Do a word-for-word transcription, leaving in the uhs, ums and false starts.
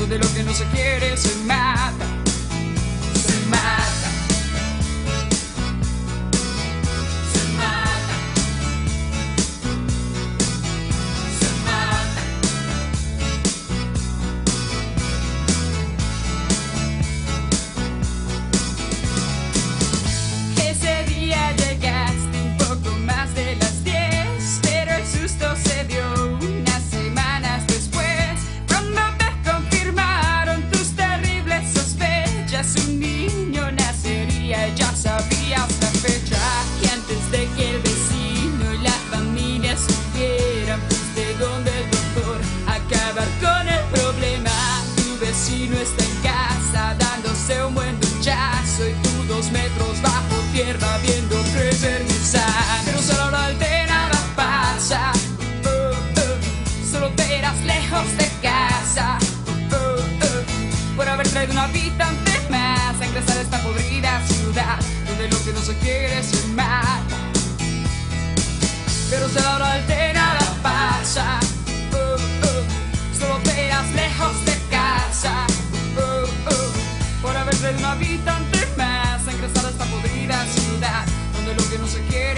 donde lo que no se quiere se mata, se mata, se mata, se mata. Ese día llegaste un poco más de las diez, pero el susto se dio unas semanas después, cuando te confirmaron tus terribles sospechas. Un niño nacería, ya sabías la fecha, y antes de que el vecino y la familia supieran, fuiste donde el doctor a acabar con el problema. Tu vecino está en casa dándose un buen duchazo, y tú dos metros bajo tierra viendo crecer mi sangre. Pero solo ahora de nada pasa, oh, oh. Solo te irás lejos de casa, oh, oh. Por haber traído un habitante más a ingresar a esta podrida ciudad, donde lo que no se quiere se mata. Pero solo ahora de nada pasa, oh, oh. Solo te irás lejos de casa, oh, oh. Por haber traído un habitante más a ingresar a esta podrida ciudad, donde lo que no se quiere